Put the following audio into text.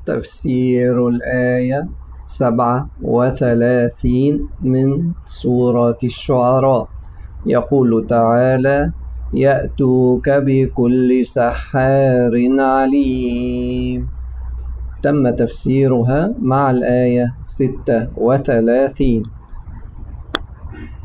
تفسير الآية 37 من سورة الشعراء. يقول تعالى: يأتوك بكل سحار عليم. تم تفسيرها مع الآية 36.